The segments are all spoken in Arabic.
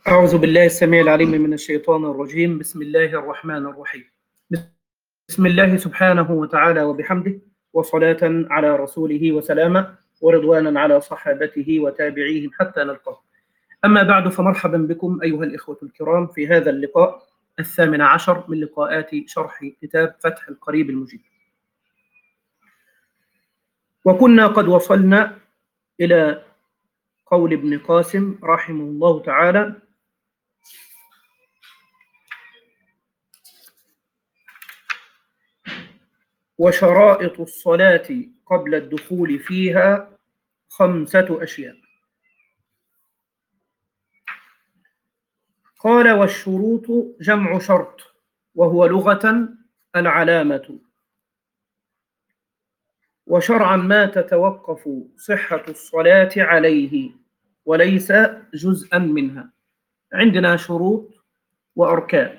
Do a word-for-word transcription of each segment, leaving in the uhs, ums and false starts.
أعوذ بالله السميع العليم من الشيطان الرجيم. بسم الله الرحمن الرحيم. بسم الله سبحانه وتعالى وبحمده، وصلاة على رسوله وسلاما، ورضوانا على صحابته وتابعيهم حتى نلقاه. أما بعد، فمرحبا بكم أيها الإخوة الكرام في هذا اللقاء الثامن عشر من لقاءات شرح كتاب فتح القريب المجيب. وكنا قد وصلنا إلى قول ابن قاسم رحمه الله تعالى: وشرائط الصلاة قبل الدخول فيها خمسة أشياء. قال: والشروط جمع شرط، وهو لغة العلامة، وشرعا ما تتوقف صحة الصلاة عليه وليس جزءا منها. عندنا شروط وأركان،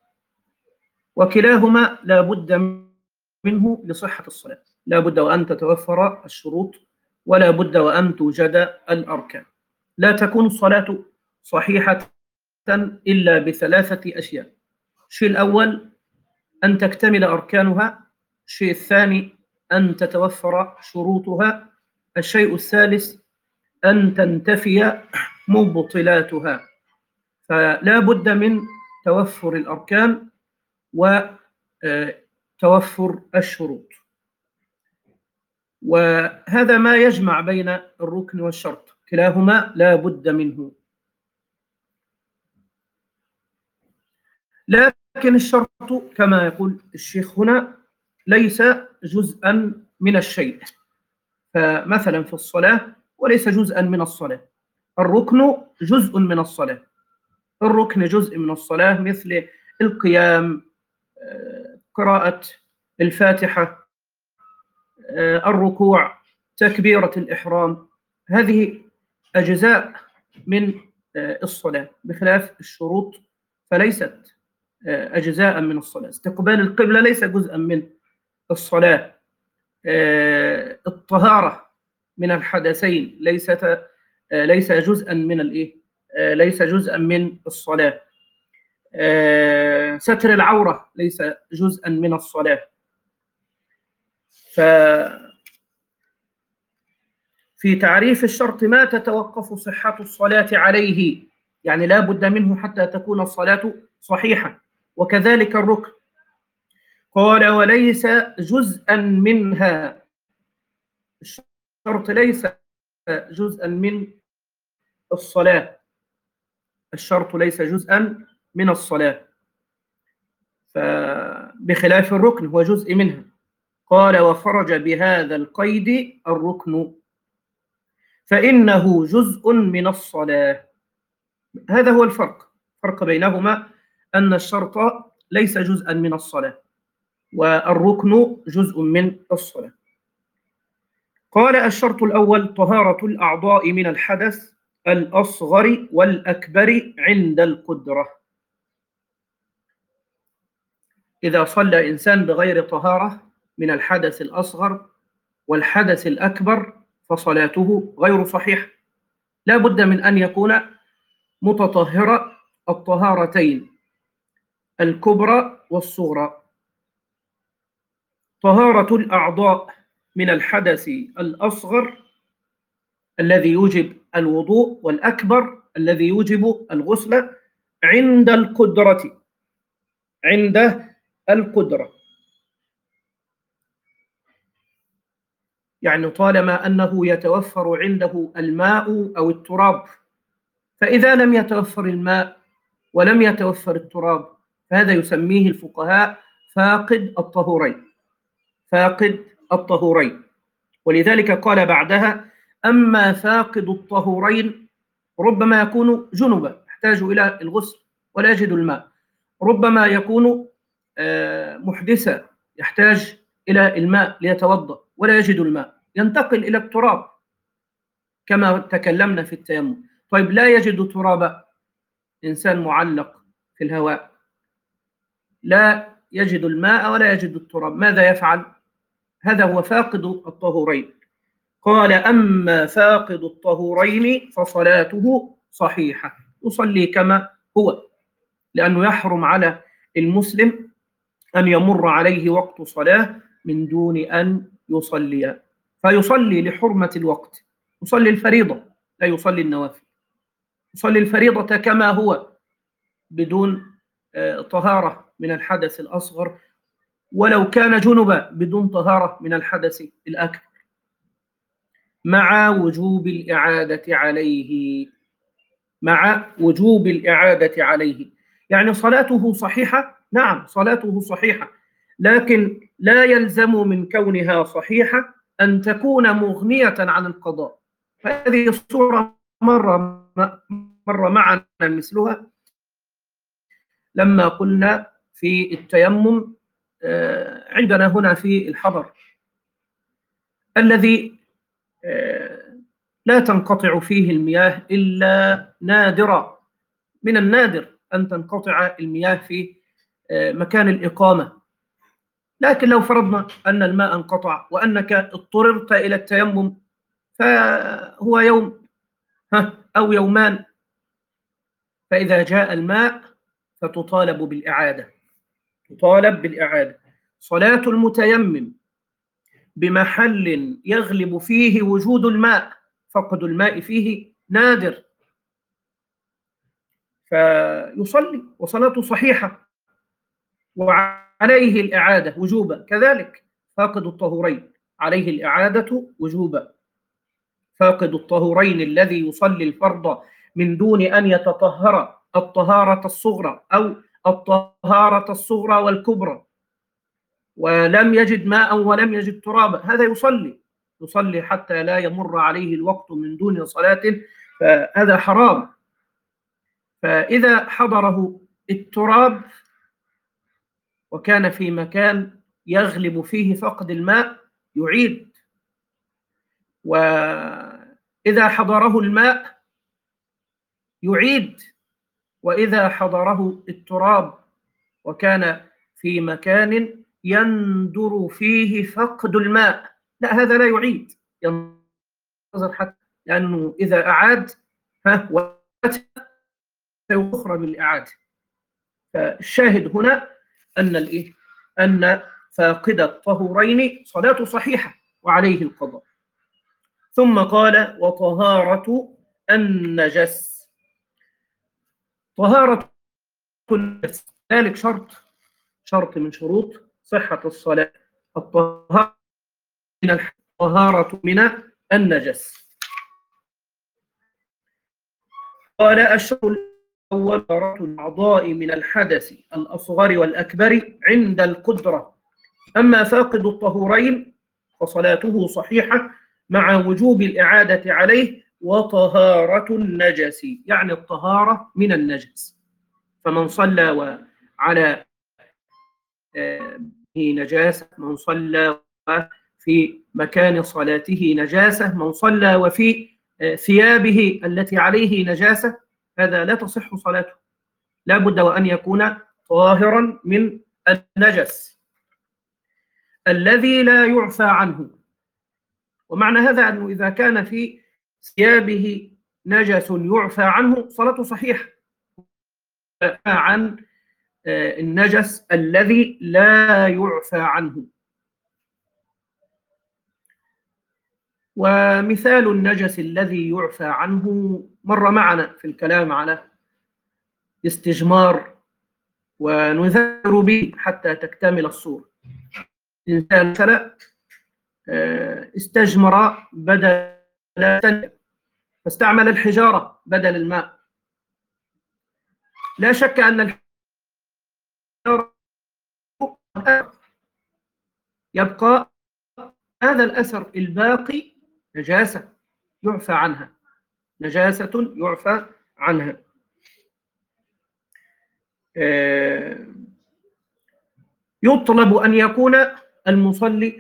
وكلاهما لا بد منه لصحة الصلاة. لا بد وأن تتوفر الشروط، ولا بد وأن توجد الأركان. لا تكون الصلاة صحيحة إلا بثلاثة أشياء: الشيء الأول أن تكتمل أركانها، الشيء الثاني أن تتوفر شروطها، الشيء الثالث أن تنتفي مبطلاتها. فلا بد من توفر الأركان وتوفر الشروط، وهذا ما يجمع بين الركن والشرط، كلاهما لا بد منه. لكن الشرط كما يقول الشيخ هنا ليس جزءا من الشيء. فمثلا في الصلاة وليس جزءا من الصلاة، الركن جزء من الصلاة. الركن جزء من الصلاة مثل القيام، قراءة الفاتحة، الركوع، تكبيرة الإحرام، هذه أجزاء من الصلاة، بخلاف الشروط فليست أجزاء من الصلاة. استقبال القبلة ليس جزءا من الصلاة. الطهارة من الحدثين ليست ليس جزءا من الإيه؟ ليس جزءا من الصلاة. ستر العورة ليس جزءا من الصلاة. ففي تعريف الشرط ما تتوقف صحة الصلاة عليه، يعني لا بد منه حتى تكون الصلاة صحيحة. وكذلك الركن. قال: وليس جزءا منها. الشرط ليس جزءا من الصلاة. الشرط ليس جزءا من الصلاة، بخلاف الركن هو جزء منها. قال: وخرج بهذا القيد الركن فإنه جزء من الصلاة. هذا هو الفرق. الفرق بينهما أن الشرط ليس جزءا من الصلاة، والركن جزء من الصلاة. قال: الشرط الأول طهارة الأعضاء من الحدث الأصغر والأكبر عند القدرة. إذا صلى إنسان بغير طهارة من الحدث الأصغر والحدث الأكبر فصلاته غير صحيحة. لا بد من أن يكون متطهر الطهارتين الكبرى والصغرى. طهارة الأعضاء من الحدث الأصغر الذي يوجب الوضوء، والأكبر الذي يوجب الغسل عند القدرة. عند القدرة يعني طالما أنه يتوفر عنده الماء أو التراب. فإذا لم يتوفر الماء ولم يتوفر التراب فهذا يسميه الفقهاء فاقد الطهورين. فاقد الطهورين. ولذلك قال بعدها: أما فاقد الطهورين ربما يكون جنبا يحتاج إلى الغسل ولا يجد الماء، ربما يكون محدثا يحتاج إلى الماء ليتوضأ ولا يجد الماء، ينتقل إلى التراب كما تكلمنا في التيمم. طيب لا يجد ترابا، إنسان معلق في الهواء لا يجد الماء ولا يجد التراب، ماذا يفعل؟ هذا هو فاقد الطهورين. قال: أما فاقد الطهورين فصلاته صحيحة. يصلي كما هو، لأنه يحرم على المسلم أن يمر عليه وقت صلاة من دون أن يصلي، فيصلي لحرمة الوقت، يصلي الفريضة لا يصلي النوافل، يصلي الفريضة كما هو بدون طهارة من الحدث الأصغر، ولو كان جنبا بدون طهارة من الحدث الأكبر، مع وجوب الإعادة عليه، مع وجوب الإعادة عليه. يعني صلاته صحيحة، نعم صلاته صحيحة، لكن لا يلزم من كونها صحيحة أن تكون مغنية عن القضاء. فهذه الصورة مر مر معنا مثلها لما قلنا في التيمم عندنا هنا في الحضر الذي لا تنقطع فيه المياه إلا نادرا، من النادر أن تنقطع المياه في مكان الإقامة، لكن لو فرضنا أن الماء انقطع وأنك اضطررت إلى التيمم فهو يوم أو يومان، فإذا جاء الماء فتطالب بالإعادة، تطالب بالإعادة. صلاة المتيمم بمحل يغلب فيه وجود الماء، فقد الماء فيه نادر، فيصلي وصلاته صحيحة وعليه الإعادة وجوبا. كذلك فاقد الطهورين عليه الإعادة وجوبا، فاقد الطهورين الذي يصلي الفرض من دون أن يتطهر الطهارة الصغرى أو الطهارة الصغرى والكبرى ولم يجد ماء ولم يجد ترابا، هذا يصلي يصلي حتى لا يمر عليه الوقت من دون صلاة، فهذا حرام. فإذا حضره التراب وكان في مكان يغلب فيه فقد الماء يعيد، وإذا حضره الماء يعيد، وإذا حضره التراب وكان في مكان يندر فيه فقد الماء لا هذا لا يعيد، ينتظر حتى، لأنه إذا أعاد ها سيخرج بالإعادة. فالشاهد هنا أن الإيه؟ أن فاقد الطهورين صلاة صحيحة وعليه القضاء. ثم قال وطهارة النجس، طهارة النجس ذلك شرط شرط من شروط صحة الصلاة، الطهارة من الطهارة من النجس. قال الشرط الأول طهارة الأعضاء من الحدث الأصغر والأكبر عند القدرة، أما فاقد الطهورين فصلاته صحيحة مع وجوب الإعادة عليه وطهارة النجس، يعني الطهارة من النجس. فمن صلى وعلى نجاسة، من صلى في مكان صلاته نجاسة، من صلى وفي ثيابه التي عليه نجاسة، هذا لا تصح صلاته، لا بد وأن يكون طاهرا من النجس الذي لا يعفى عنه. ومعنى هذا أنه إذا كان في ثيابه نجس يعفى عنه صلاته صحيحة، عن النجس الذي لا يعفى عنه. ومثال النجس الذي يعفى عنه مر معنا في الكلام على استجمار، ونذكر به حتى تكتمل الصورة. إنسان مثلا استجمر بدل فاستعمل الحجارة بدل الماء، لا شك أن الحجارة يبقى هذا الأثر الباقي نجاسة يعفى عنها، نجاسة يعفى عنها. يطلب أن يكون المصلي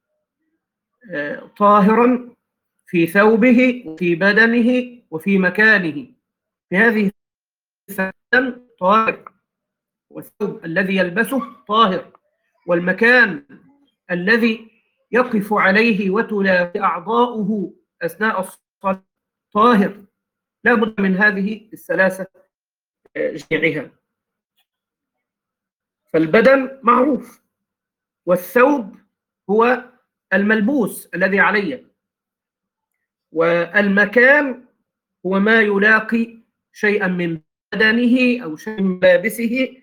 طاهرا في ثوبه وفي بدنه وفي مكانه، في هذه الثلاث طاهر، والثوب الذي يلبسه طاهر، والمكان الذي يقف عليه وتلافي أعضاؤه أثناء الصلاة طاهر، لا بد من هذه الثلاثة جميعها. فالبدن معروف، والثوب هو الملبوس الذي عليه، والمكان هو ما يلاقي شيئا من بدنه أو شيئا من ملابسه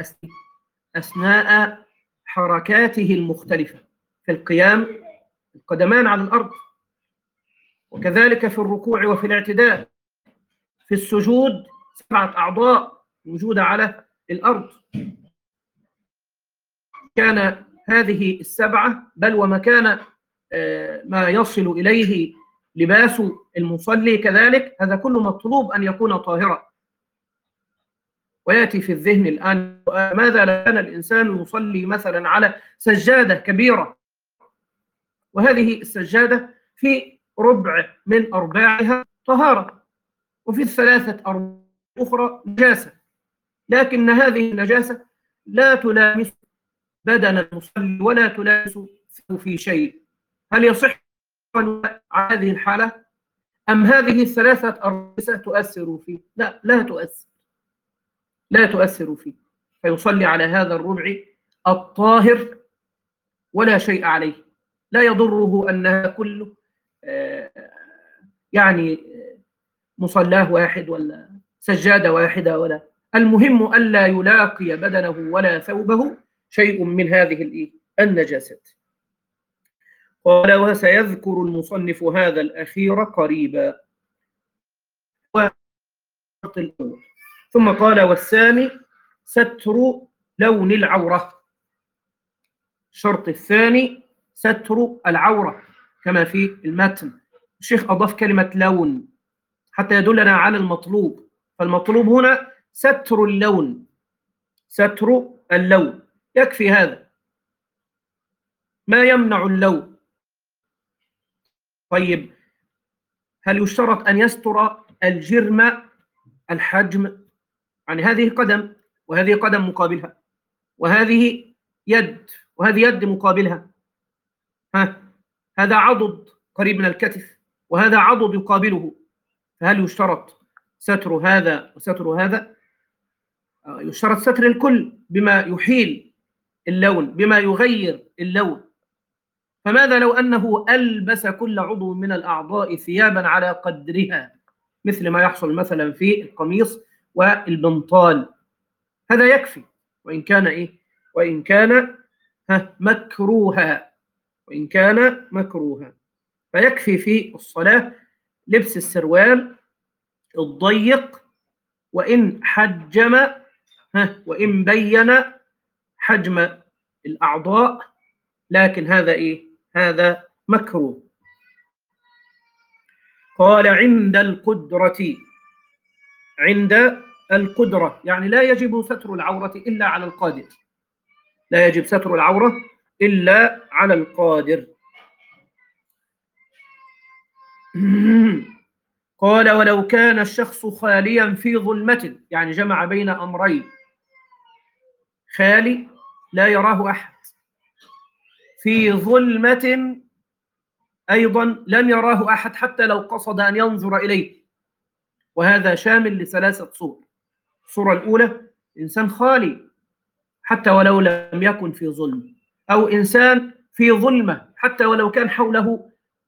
أثناء حركاته المختلفة في القيام، القدمان على الأرض، وكذلك في الركوع وفي الاعتدال، في السجود سبعة أعضاء موجودة على الأرض. كان هذه السبعة بل وما كان ما يصل إليه لباس المصلي كذلك، هذا كله مطلوب أن يكون طاهرا. ويأتي في الذهن الآن ماذا لو كان الإنسان يصلي مثلا على سجادة كبيرة، وهذه السجادة في ربع من أرباعها طهارة، وفي الثلاثة أرباع أخرى نجاسة، لكن هذه النجاسة لا تلامس بدن المصلي ولا تلامس في شيء، هل يصح على هذه الحالة؟ أم هذه الثلاثة أرباع تؤثر فيه؟ لا، لا تؤثر، لا تؤثر فيه، فيصلي على هذا الربع الطاهر ولا شيء عليه، لا يضره أنها كله يعني مصلاه واحد ولا سجادة واحدة، ولا المهم ألا يلاقي بدنه ولا ثوبه شيء من هذه النجاسات. قال وسيذكر المصنف هذا الأخير قريبا. ثم قال والثاني ستر لون العورة. الشرط الثاني ستر العورة كما في المتن. الشيخ أضاف كلمة لون حتى يدلنا على المطلوب، فالمطلوب هنا ستر اللون، ستر اللون يكفي هذا، ما يمنع اللون. طيب هل يشترط أن يستر الجرم الحجم؟ يعني هذه قدم وهذه قدم مقابلها، وهذه يد وهذه يد مقابلها، ها هذا عضد قريب من الكتف وهذا عضد يقابله، فهل يشترط ستر هذا وستر هذا؟ يشترط ستر الكل بما يحيل اللون، بما يغير اللون. فماذا لو أنه ألبس كل عضو من الأعضاء ثيابا على قدرها، مثل ما يحصل مثلا في القميص والبنطال؟ هذا يكفي، وإن كان إيه؟ وإن كان ها مكروها، وإن كان مكروها، فيكفي في الصلاة لبس السروال الضيق، وإن حجم ها وإن بين حجم الأعضاء، لكن هذا إيه؟ هذا مكروه. قال عند القدرة، عند القدرة يعني لا يجب ستر العورة إلا على القادر، لا يجب ستر العورة إلا على القادر. قال ولو كان الشخص خاليا في ظلمة، يعني جمع بين أمرين، خالي لا يراه أحد، في ظلمة أيضا لم يراه أحد حتى لو قصد أن ينظر إليه، وهذا شامل لثلاثة صور. الصورة الأولى إنسان خالي حتى ولو لم يكن في ظلم، أو إنسان في ظلمة حتى ولو كان حوله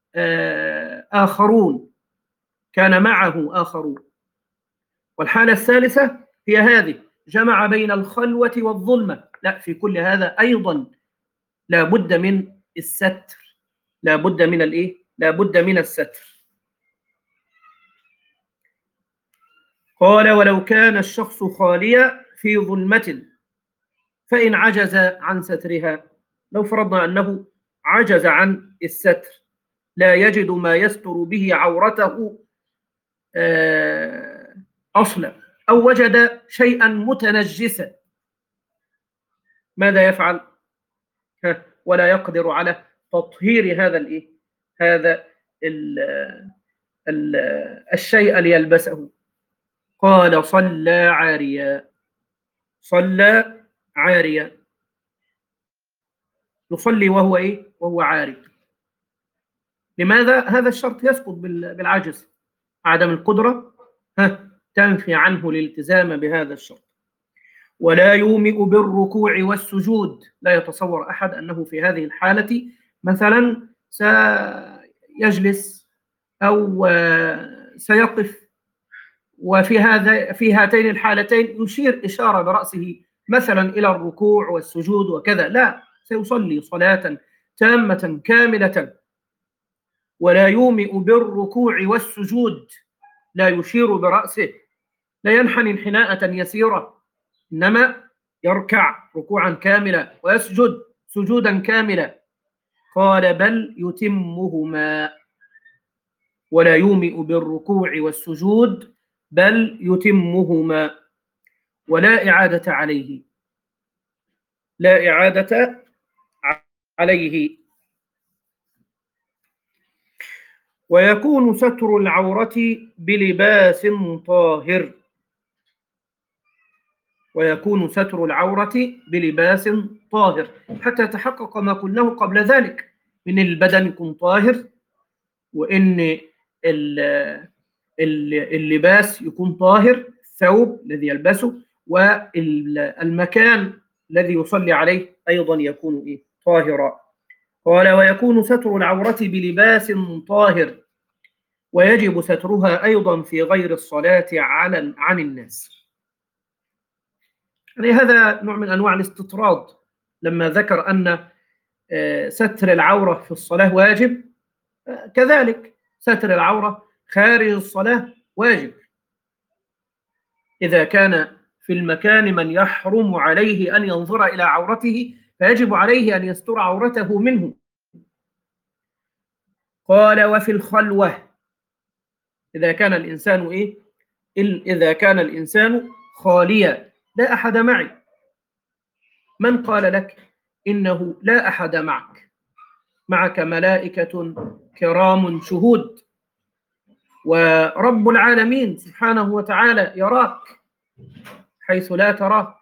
آخرون، كان معه آخرون. والحالة الثالثة هي هذه، جمع بين الخلوة والظلمة، لا، في كل هذا أيضا لا بد من الستر، لا بد من الإيه؟ لا بد من الستر. قال ولو كان الشخص خاليا في ظلمة فإن عجز عن سترها، لو فرضنا أنه عجز عن الستر، لا يجد ما يستر به عورته أصلا، أو وجد شيئا متنجسا، ماذا يفعل؟ ولا يقدر على تطهير هذا الإيه؟ هذا ال ال الشيء ليلبسه. قال صلى عاريا، صلى عاريا، يصلي وهو إيه؟ وهو عاري. لماذا؟ هذا الشرط يسقط بالعجز، عدم القدرة تنفي عنه الالتزام بهذا الشرط. ولا يومئ بالركوع والسجود، لا يتصور أحد أنه في هذه الحالة مثلا سيجلس أو سيقف، وفي هذا في هاتين الحالتين يشير إشارة برأسه مثلا إلى الركوع والسجود وكذا، لا، سيصلي صلاة تامة كاملة. ولا يومئ بالركوع والسجود، لا يشير برأسه، لا ينحني انحناءة يسيرة، إنما يركع ركوعا كاملا ويسجد سجودا كاملا. قال بل يتمهما. ولا يومئ بالركوع والسجود بل يتمهما، ولا إعادة عليه، لا إعادة عليه. ويكون ستر العورة بلباس طاهر. ويكون ستر العورة بلباس طاهر، حتى يتحقق ما قلناه قبل ذلك من البدن يكون طاهر، وإن اللباس يكون طاهر، الثوب الذي يلبسه والمكان الذي يصلي عليه أيضا يكون إيه؟ طاهرا. قال ويكون ستر العورة بلباس طاهر، ويجب سترها أيضا في غير الصلاة عن عن الناس. يعني هذا نوع من أنواع الاستطراد، لما ذكر أن ستر العورة في الصلاة واجب، كذلك ستر العورة خارج الصلاة واجب. إذا كان في المكان من يحرم عليه أن ينظر إلى عورته فيجب عليه أن يستر عورته منه. قال وفي الخلوة، إذا كان الإنسان إيه؟ إذا كان الإنسان خاليا، لا أحد معي. من قال لك إنه لا أحد معك؟ معك ملائكة كرام شهود، ورب العالمين سبحانه وتعالى يراك حيث لا تراه.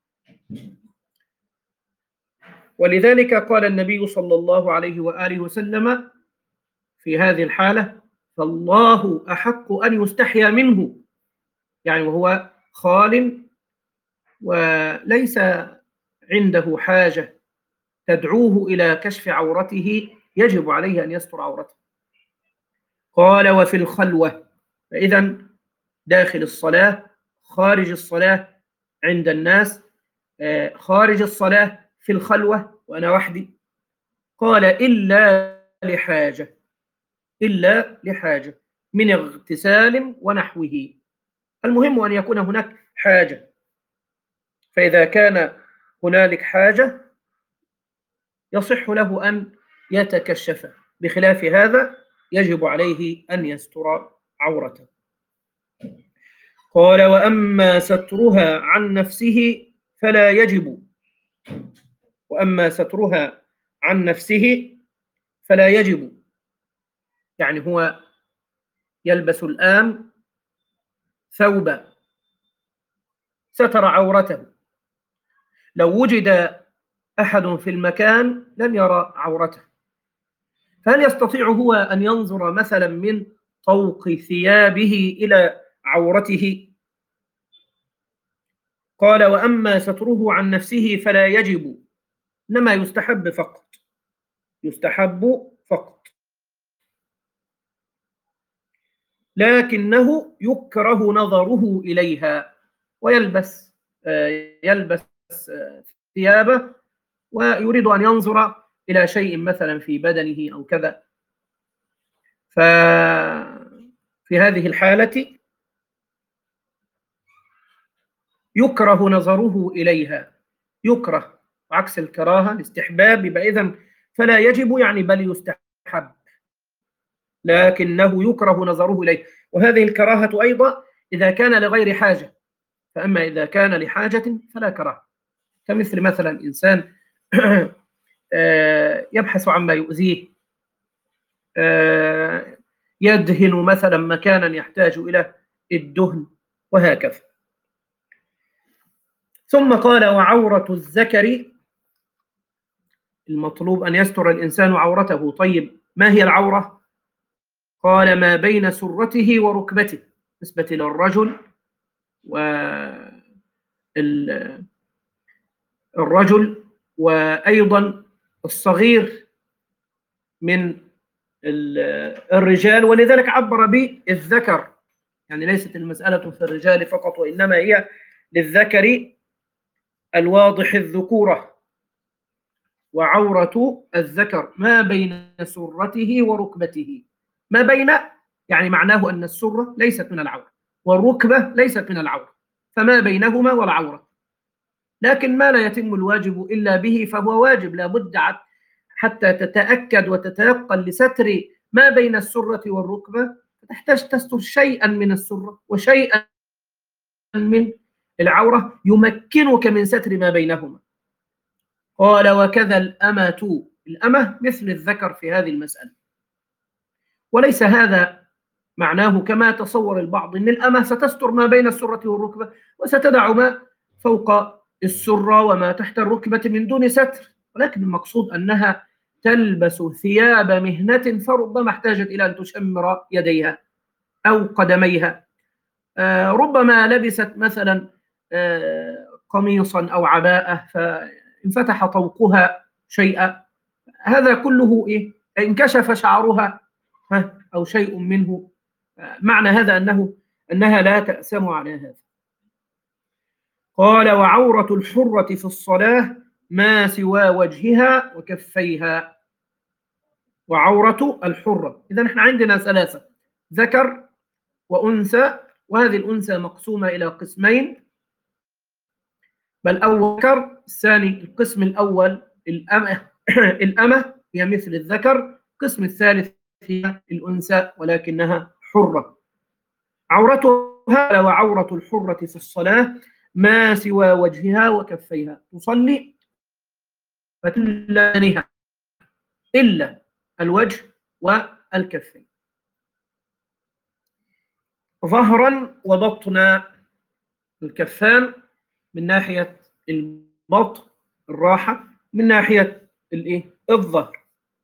ولذلك قال النبي صلى الله عليه وآله وسلم في هذه الحالة فالله أحق أن يستحيا منه، يعني وهو خال وليس عنده حاجة تدعوه إلى كشف عورته، يجب عليه أن يستر عورته. قال وفي الخلوة، فإذا داخل الصلاة، خارج الصلاة عند الناس، خارج الصلاة في الخلوة وأنا وحدي. قال إلا لحاجة، إلا لحاجة من اغتسال ونحوه، المهم أن يكون هناك حاجة. فإذا كان هنالك حاجة يصح له أن يتكشف، بخلاف هذا يجب عليه أن يستر عورته. قال وأما سترها عن نفسه فلا يجب. وأما سترها عن نفسه فلا يجب، يعني هو يلبس الآن ثوبا ستر عورته، لو وجد أحد في المكان لن يرى عورته، فهل يستطيع هو أن ينظر مثلا من طوق ثيابه إلى عورته؟ قال وأما ستره عن نفسه فلا يجب، إنما يستحب فقط، يستحب فقط، لكنه يكره نظره إليها، ويلبس يلبس ثيابه ويريد أن ينظر إلى شيء مثلا في بدنه أو كذا، ففي هذه الحالة يكره نظره إليها، يكره عكس الكراهة الاستحباب، يبقى إذن فلا يجب يعني بل يستحب، لكنه يكره نظره إليه. وهذه الكراهة أيضا إذا كان لغير حاجة، فأما إذا كان لحاجة فلا كراهة، كمثل مثلا إنسان يبحث عما يؤذيه، يدهن مثلا مكانا يحتاج إلى الدهن وهكذا. ثم قال وعورة الذكر، المطلوب أن يستر الإنسان عورته. طيب ما هي العورة؟ قال ما بين سرته وركبته، بالنسبة للرجل والرجل وأيضا الصغير من الرجال، ولذلك عبر بالذكر، يعني ليست المسألة في الرجال فقط، وإنما هي للذكر الواضح الذكورة. وعورة الذكر ما بين سرته وركبته. ما بين يعني معناه أن السرة ليست من العورة والركبة ليست من العورة، فما بينهما والعورة. لكن ما لا يتم الواجب إلا به فهو واجب، لا بد حتى تتأكد وتتيقن لستر ما بين السرة والركبة، تحتاج تستر شيئا من السرة وشيئا من العورة يمكنك من ستر ما بينهما. قال وكذا الأمة. الأمة مثل الذكر في هذه المسألة، وليس هذا معناه كما تصور البعض أن الأمة ستستر ما بين السرة والركبة وستدع ما فوق السرة وما تحت الركبة من دون ستر، ولكن المقصود أنها تلبس ثياب مهنة فربما احتاجت إلى أن تشمر يديها أو قدميها. آه ربما لبست مثلا آه قميصا أو عباءة فانفتح طوقها شيئا، هذا كله إيه؟ انكشف شعرها أو شيء منه، معنى هذا أنه أنها لا تأسم على هذا. قال وعورة الحرة في الصلاة ما سوى وجهها وكفيها. وعورة الحرة، إذا نحن عندنا ثلاثة: ذكر وأنثى، وهذه الأنثى مقسومة إلى قسمين، بل أول ذكر، الثاني القسم الأول الأمة الأمة هي مثل الذكر، القسم الثالث هي الأنثى ولكنها حرة. عورتها وعورة الحرة في الصلاة ما سوى وجهها وكفيها، تصلي فتلانها إلا الوجه والكفين، ظهرا وبطنا. الكفان من ناحية البطن الراحة، من ناحية الايه الظهر.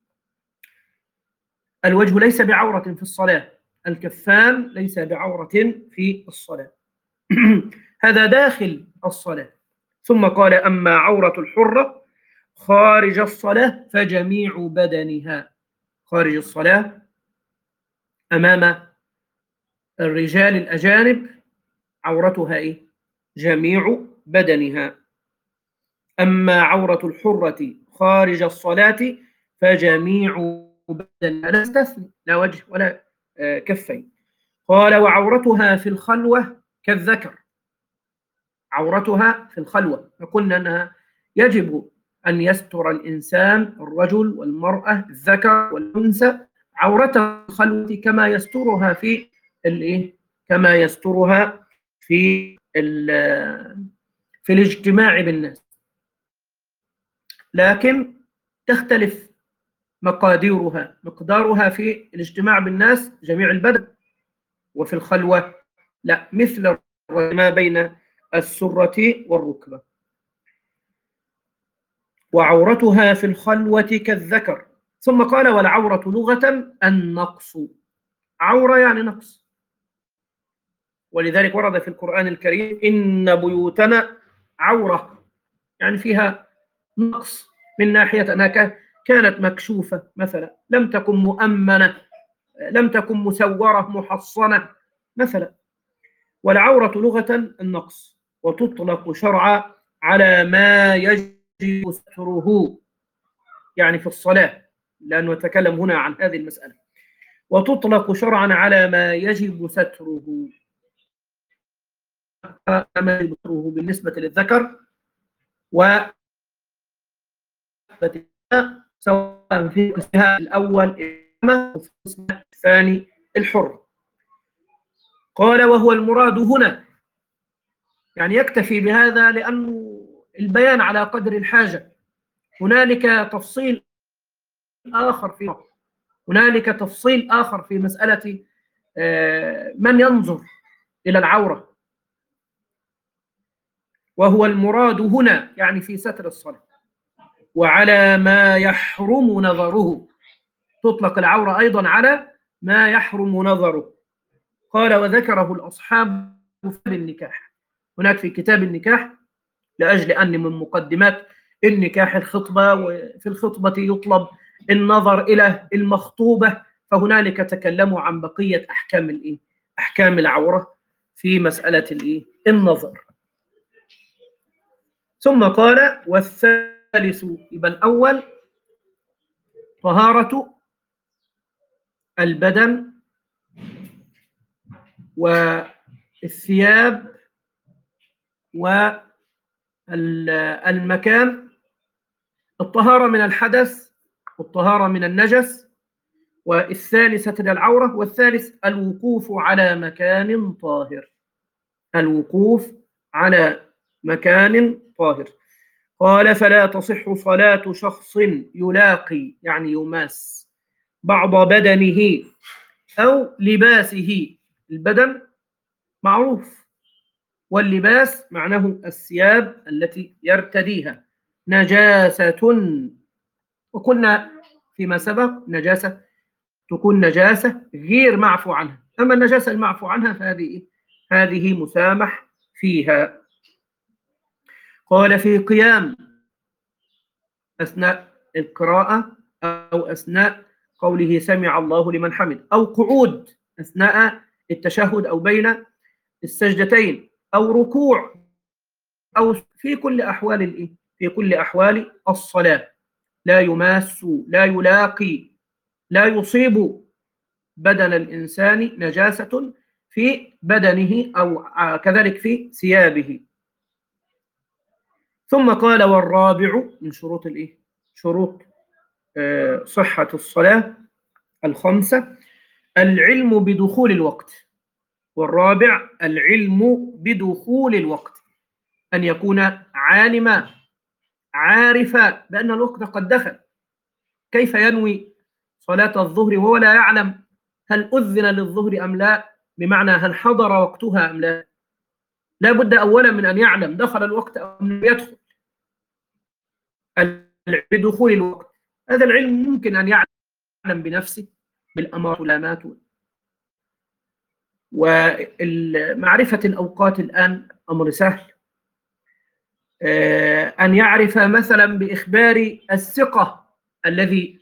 الوجه ليس بعورة في الصلاة، الكفان ليس بعورة في الصلاة هذا داخل الصلاة. ثم قال أما عورة الحرة خارج الصلاة فجميع بدنها. خارج الصلاة أمام الرجال الأجانب عورتها إيه؟ جميع بدنها. أما عورة الحرة خارج الصلاة فجميع بدنها، لا تستثني، لا وجه ولا كفين. قال وعورتها في الخلوة كالذكر. عورتها في الخلوة، فقلنا أنها يجب أن يستر الإنسان الرجل والمرأة الذكر والأنثى عورتها في الخلوة كما يسترها في الإيه؟ كما يسترها في في الاجتماع بالناس، لكن تختلف مقاديرها، مقدارها في الاجتماع بالناس جميع البدن، وفي الخلوة لا، مثل ما بين السرة والركبة. وعورتها في الخلوة كالذكر. ثم قال والعورة لغة النقص. عورة يعني نقص، ولذلك ورد في القرآن الكريم إن بيوتنا عورة، يعني فيها نقص من ناحية أنها كانت مكشوفة مثلا، لم تكن مؤمنة، لم تكن مسورة محصنة مثلا. والعورة لغة النقص، وتطلق شرعا على ما يجب ستره، يعني في الصلاة، لأنه يتكلم هنا عن هذه المسألة. وتطلق شرعا على ما يجب ستره. ما يجب ستره بالنسبة للذكر و سواء في قسمها الأول وفي قسمها الثاني الحر. قال وهو المراد هنا، يعني يكتفي بهذا لأنه البيان على قدر الحاجة. هنالك تفصيل آخر في هنالك تفصيل آخر في مسألة من ينظر إلى العورة، وهو المراد هنا يعني في ستر الصلاة. وعلى ما يحرم نظره، تطلق العورة أيضا على ما يحرم نظره. قال وذكره الأصحاب في النكاح. هناك في كتاب النكاح، لأجل أن من مقدمات النكاح الخطبة، وفي الخطبة يطلب النظر إلى المخطوبة، فهنالك تكلموا عن بقية أحكام الإيه؟ أحكام العورة في مسألة الإيه؟ النظر. ثم قال والثالث، يبقى الأول طهارة البدن والثياب والمكان، الطهارة من الحدث والطهارة من النجس، والثالثة للعورة، والثالث الوقوف على مكان طاهر، الوقوف على مكان طاهر. قال فلا تصح صلاة شخص يلاقي يعني يماس بعض بدنه أو لباسه، البدن معروف، واللباس معناه الثياب التي يرتديها، نجاسة، وقلنا فيما سبق نجاسة تكون نجاسة غير معفو عنها، أما النجاسة المعفو عنها فهذه هذه مسامح فيها. قال في قيام أثناء القراءة أو أثناء قوله سمع الله لمن حمد، أو قعود أثناء التشهد أو بين السجدتين، أو ركوع، أو في كل أحوال الإيه؟ في كل أحوال الصلاة لا يماس، لا يلاقي، لا يصيب بدن الإنسان نجاسة في بدنه أو كذلك في ثيابه. ثم قال والرابع من شروط الإيه؟ شروط صحة الصلاة الخمسة العلم بدخول الوقت. والرابع العلم بدخول الوقت، أن يكون عالما عارفا بأن الوقت قد دخل. كيف ينوي صلاة الظهر وهو لا يعلم هل أذن للظهر أم لا، بمعنى هل حضر وقتها أم لا؟ لا بد أولا من أن يعلم دخل الوقت أم لم يدخل. بدخول الوقت هذا العلم ممكن أن يعلم بنفسه بالأمارات والعلامات، ومعرفة الأوقات الآن أمر سهل. أن يعرف مثلا بإخبار الثقة الذي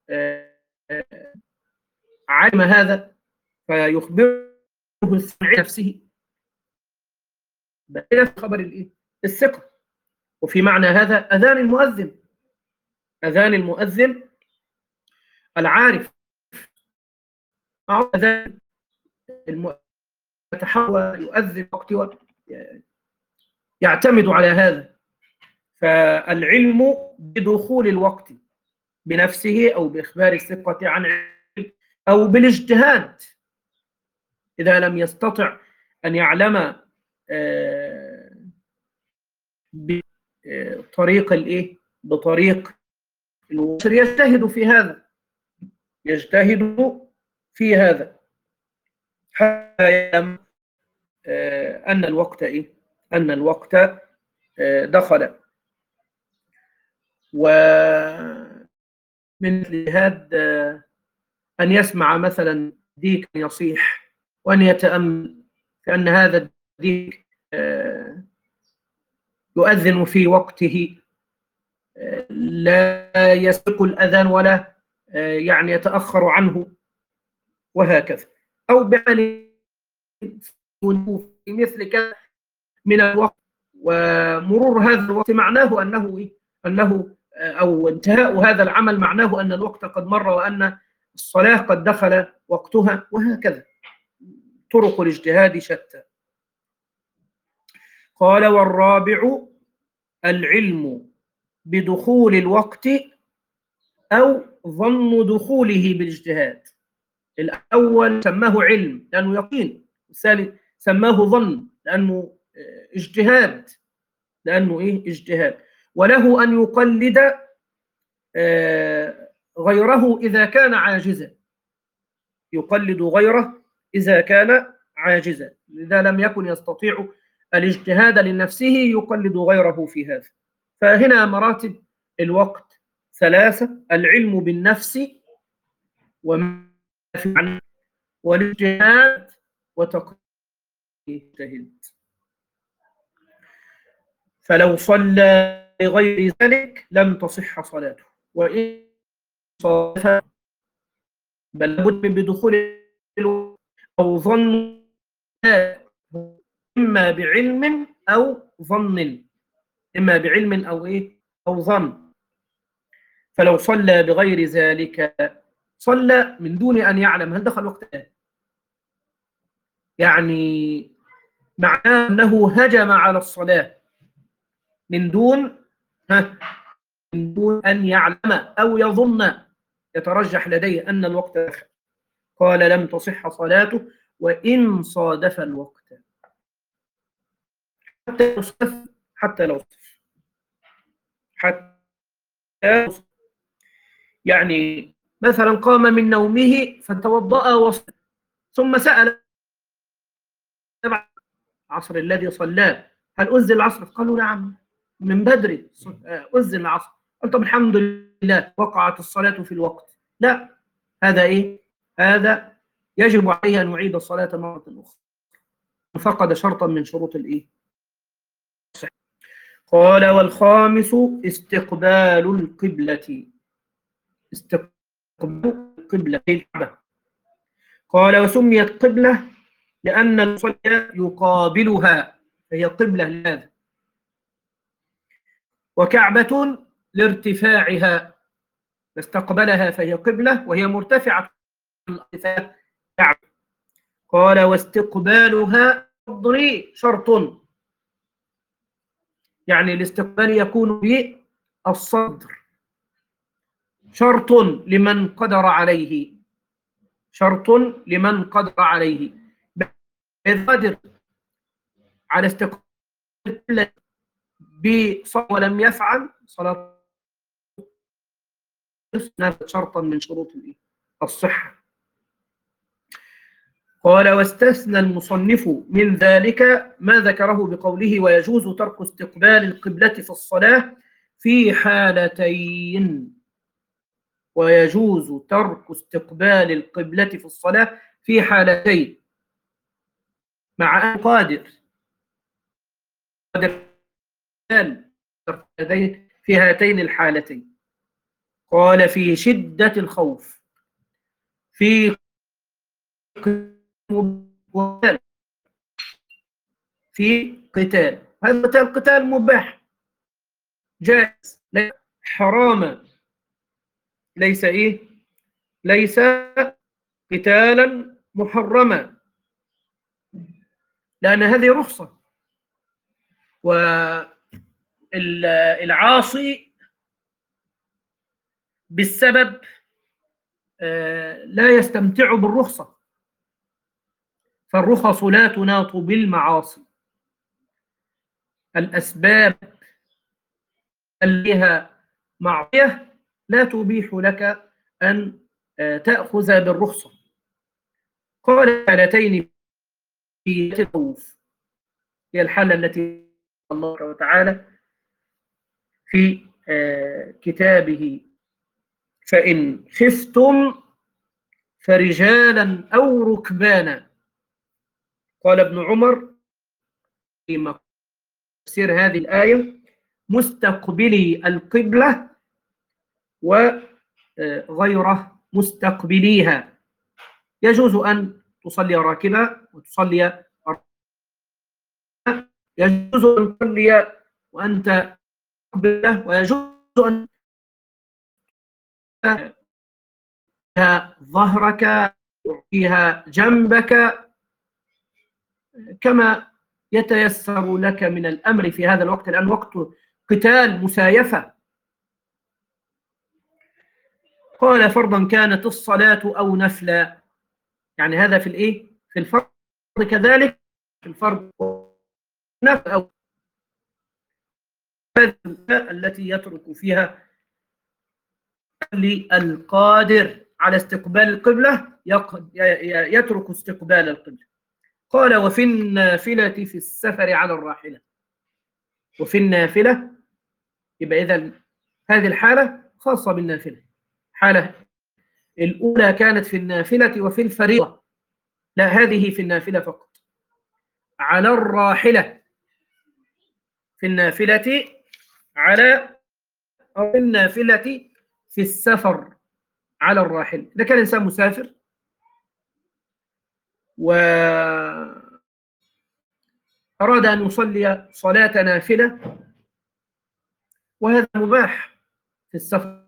علم هذا فيخبره عن نفسه خبر الإيه؟ الثقة. وفي معنى هذا أذان المؤذن، أذان المؤذن العارف، أذان المؤذن يتحول يؤذن وقت يعتمد على هذا. فالعلم بدخول الوقت بنفسه أو بإخبار الثقة عن علم أو بالاجتهاد إذا لم يستطع أن يعلم بطريق الإيه؟ بطريق الوصر يجتهد في هذا، يجتهد في هذا حتى يعلم أن الوقت إيه؟ أن الوقت دخل. ومن الاجتهاد أن يسمع مثلا ديك يصيح وأن يتأمل في أن هذا الديك يؤذن في وقته، لا يسبق الأذان ولا يعني يتأخر عنه، وهكذا. أو بعمل في مثل كذا من الوقت، ومرور هذا الوقت معناه أنه إيه؟ أنه أو انتهاء هذا العمل معناه أن الوقت قد مر وأن الصلاة قد دخل وقتها، وهكذا. طرق الاجتهاد شتى. قال والرابع العلم بدخول الوقت أو ظن دخوله بالاجتهاد. الأول سماه علم لأنه يقين، الثالث سماه ظن لأنه اجتهاد، لأنه إيه؟ اجتهاد. وله أن يقلد غيره إذا كان عاجزا، يقلد غيره إذا كان عاجزا، إذا لم يكن يستطيع الاجتهاد لنفسه يقلد غيره في هذا. فهنا مراتب الوقت ثلاثة: العلم بالنفس وما في عنه، والاجتهاد وتقدير يجتهد. فلو صلى لغير ذلك لم تصح صلاته، وإن صادف بل لابد من بدخول أو ظن، إما بعلم أو ظن، إما بعلم أو إيه أو ظن. فلو صلى بغير ذلك، صلى من دون أن يعلم هل دخل وقتها، يعني معناه أنه هجم على الصلاة من دون من دون أن يعلم أو يظن، يترجح لديه أن الوقت دخل. قال لم تصح صلاته وإن صادف الوقت، حتى يصف حتى لو صف حتى يصف. يعني مثلا قام من نومه فتوضأ وصف، ثم سأل العصر الذي صلاه هل أنزل العصر؟ قالوا نعم من بدري أنزل العصر. قال طب الحمد لله وقعت الصلاة في الوقت. لا، هذا إيه؟ هذا يجب عليه أن يعيد الصلاة مرة أخرى، فقد شرطا من شروط الإيه؟ قال والخامس استقبال القبلة. استقبال القبلة الكعبة. قال وسميت قبلة لأن المصلي يقابلها فهي قبلة لهذا، وكعبة لارتفاعها فاستقبلها فهي قبلة وهي مرتفعة ارتفاع كعبة. قال واستقبالها شرط، يعني الاستقبال يكون بالصدر، شرط لمن قدر عليه، شرط لمن قدر عليه. إذا قدر على استقبال بصلاة ولم يفعل صلاة شرطا من شروط الصحة. قال واستثنى المصنف من ذلك ما ذكره بقوله ويجوز ترك استقبال القبلة في الصلاة في حالتين. ويجوز ترك استقبال القبلة في الصلاة في حالتين مع أن قادر قادر في هاتين الحالتين. قال في شدة الخوف، في في قتال، هذا القتال مباح جائز حرام، ليس إيه ليس قتالا محرما، لأن هذه رخصة. والعاصي بالسبب لا يستمتع بالرخصة، فالرخص لا تناط بالمعاصي. الأسباب التي معصية لا تبيح لك أن تأخذ بالرخصة. قال حالتين في الخوف، هي الحالة التي الله تعالى في كتابه فإن خفتم فرجالا أو ركبانا. قال ابن عمر في تفسير هذه الآية مستقبلي القبلة وغيره مستقبليها. يجوز أن تصلي راكبة وتصلي يجوز أن تصلي وأنت قبلة، ويجوز أن فيها ظهرك فيها جنبك كما يتيسر لك من الأمر في هذا الوقت، لأن وقت قتال مسايفة. قال فرضا كانت الصلاة أو نفلا، يعني هذا في الإيه في الفرض كذلك، في الفرض نفل أو التي يترك فيها للقادر على استقبال القبلة يترك استقبال القبلة. قال وفي النافلة في السفر على الراحلة. وفي النافلة يبقى إذا هذه الحالة خاصة بالنافلة. حالة الأولى كانت في النافلة وفي الفريضة، لا، هذه في النافلة فقط. على الراحلة في النافلة، على أو في النافلة في السفر على الراحلة. إذا كان الإنسان مسافر وأراد أن يصلي صلاة نافلة، وهذا مباح في السفر،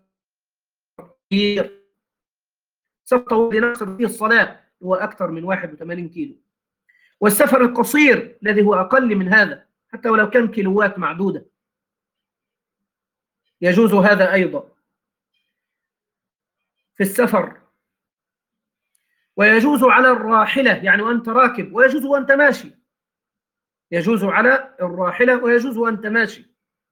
سفر طويل نقصد فيه الصلاة هو أكثر من واحد وثمانين كيلو، والسفر القصير الذي هو أقل من هذا حتى ولو كان كيلوات معدودة يجوز هذا أيضا في السفر. ويجوز على الراحلة، يعني وأنت راكب، ويجوز وأنت ماشي. يجوز على الراحلة ويجوز وأنت ماشي.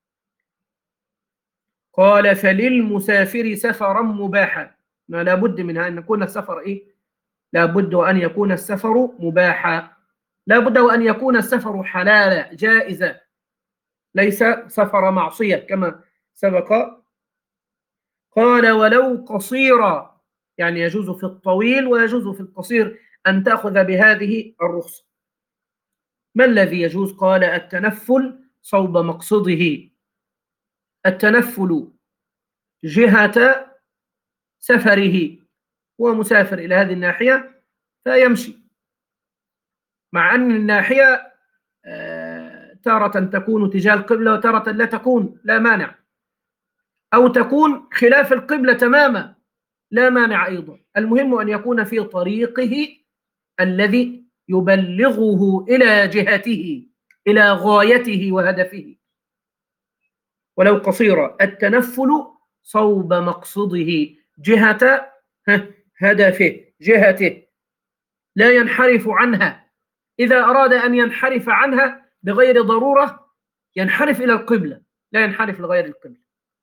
قال فللمسافر سفرا مباحا، ما لابد من أن يكون السفر إيه؟ لابد أن يكون السفر مباحا، لابد أن يكون السفر حلالا جائزا، ليس سفر معصية كما سبق. قال ولو قصيرا، يعني يجوز في الطويل ويجوز في القصير أن تأخذ بهذه الرخصة. ما الذي يجوز؟ قال التنفل صوب مقصده، التنفل جهة سفره، هو مسافر إلى هذه الناحية فيمشي، مع أن الناحية تارة تكون تجاه القبلة وتارة لا تكون، لا مانع، أو تكون خلاف القبلة تماما، لا مانع أيضا. المهم أن يكون في طريقه الذي يبلغه إلى جهته، إلى غايته وهدفه. ولو قصيرا، التنفل صوب مقصده، جهة هدفه، جهته، لا ينحرف عنها. إذا أراد أن ينحرف عنها بغير ضرورة ينحرف إلى القبلة، لا ينحرف لغير القبلة.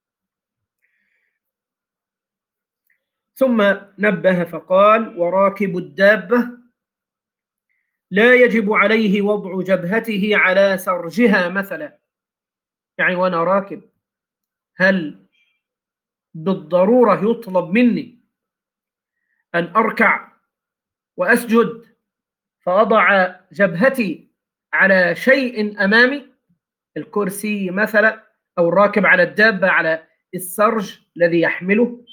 ثم نبه فقال وراكب الدابة لا يجب عليه وضع جبهته على سرجها مثلا. يعني وأنا راكب هل بالضرورة يطلب مني أن أركع وأسجد فأضع جبهتي على شيء أمامي، الكرسي مثلا، أو الراكب على الدابة على السرج الذي يحمله؟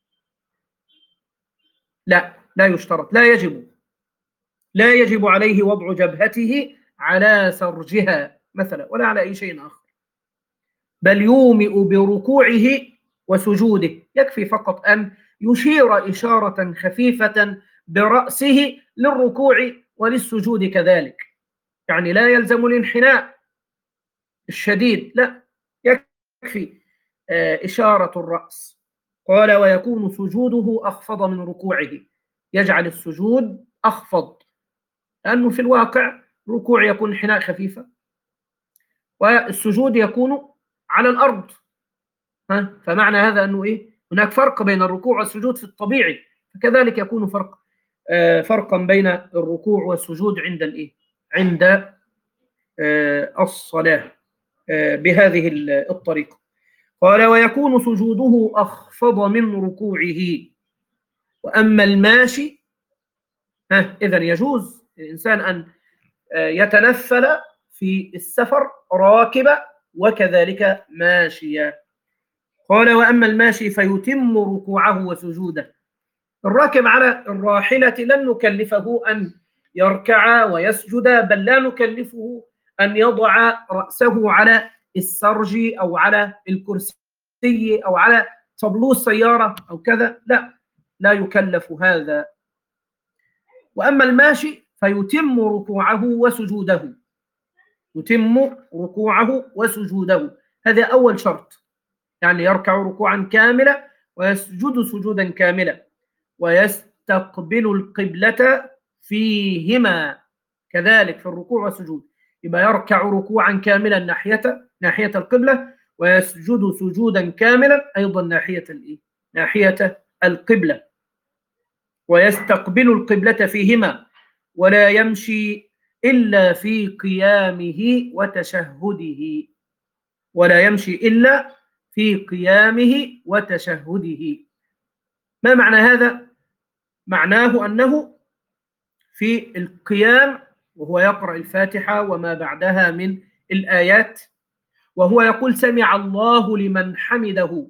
لا، لا يشترط، لا يجب، لا يجب عليه وضع جبهته على سرجها مثلا ولا على أي شيء آخر، بل يومئ بركوعه وسجوده. يكفي فقط أن يشير إشارة خفيفة برأسه للركوع وللسجود كذلك، يعني لا يلزم الانحناء الشديد، لا، يكفي إشارة الرأس. قال ويكون سجوده أخفض من ركوعه، يجعل السجود أخفض، لأنه في الواقع الركوع يكون انحناء خفيفة والسجود يكون على الأرض. ها؟ فمعنى هذا أنه إيه؟ هناك فرق بين الركوع والسجود في الطبيعي، فكذلك يكون فرق آه فرقا بين الركوع والسجود عند الإيه؟ عند آه الصلاة آه بهذه الطريقة. قال ويكون سجوده أخفض من ركوعه. وأما الماشي، ها إذا يجوز الإنسان أن يتنفل في السفر راكبا وكذلك ماشيا. قال وأما الماشي فيتم ركوعه وسجوده. الراكب على الراحلة لن نكلفه أن يركع ويسجد، بل لا نكلفه أن يضع رأسه على السرج أو على الكرسي أو على طبلو السيارة أو كذا، لا، لا يكلف هذا. وأما الماشي فيتم ركوعه وسجوده، يتم ركوعه وسجوده، هذا أول شرط، يعني يركع ركوعا كاملا ويسجد سجودا كاملا ويستقبل القبلة فيهما كذلك في الركوع والسجود. يبقى يركع ركوعا كاملا ناحية ناحية القبلة ويسجد سجودا كاملا أيضا ناحية الإيه؟ ناحية القبلة، ويستقبل القبلة فيهما، ولا يمشي إلا في قيامه وتشهده، ولا يمشي إلا في قيامه وتشهده. ما معنى هذا؟ معناه أنه في القيام وهو يقرأ الفاتحة وما بعدها من الآيات، وهو يقول سمع الله لمن حمده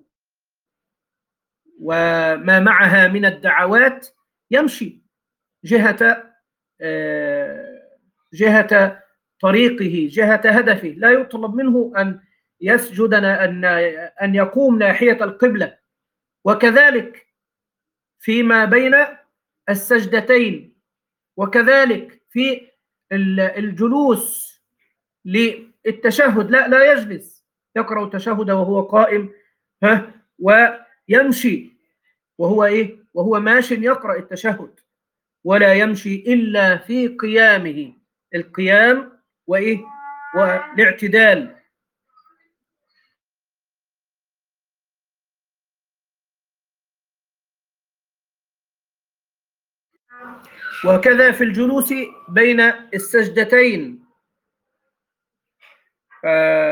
وما معها من الدعوات، يمشي جهة جهة طريقه، جهة هدفه. لا يطلب منه أن يسجد، أن أن يقوم ناحية القبلة. وكذلك فيما بين السجدتين، وكذلك في الجلوس للتشهد، لا لا يجلس، يقرأ التشهد وهو قائم، ها، ويمشي وهو ايه وهو ماش يقرأ التشهد، ولا يمشي إلا في قيامه، القيام وايه والاعتدال. وكذا في الجلوس بين السجدتين. ف...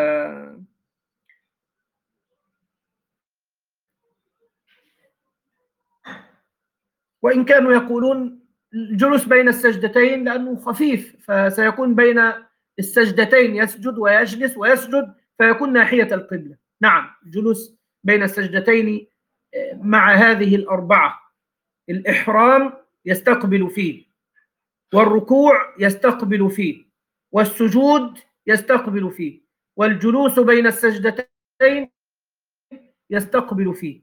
وإن كانوا يقولون الجلوس بين السجدتين لأنه خفيف، فسيكون بين السجدتين يسجد ويجلس ويسجد، فيكون ناحية القبلة. نعم، الجلوس بين السجدتين مع هذه الأربعة: الإحرام يستقبل فيه، والركوع يستقبل فيه، والسجود يستقبل فيه، والجلوس بين السجدتين يستقبل فيه.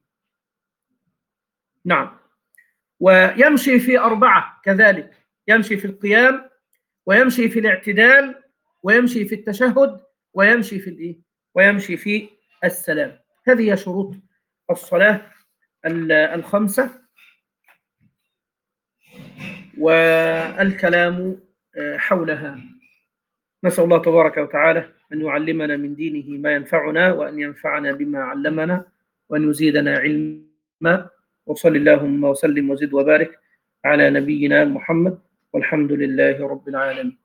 نعم. ويمشي في أربعة كذلك، يمشي في القيام، ويمشي في الاعتدال، ويمشي في التشهد، ويمشي في الإيه؟ ويمشي في السلام. هذه هي شروط الصلاة الخمسة، والكلام حولها. نسأل الله تبارك وتعالى أن يعلمنا من دينه ما ينفعنا، وأن ينفعنا بما علمنا، وأن يزيدنا علما. وصل اللهم وسلم وزد وبارك على نبينا محمد، والحمد لله رب العالمين.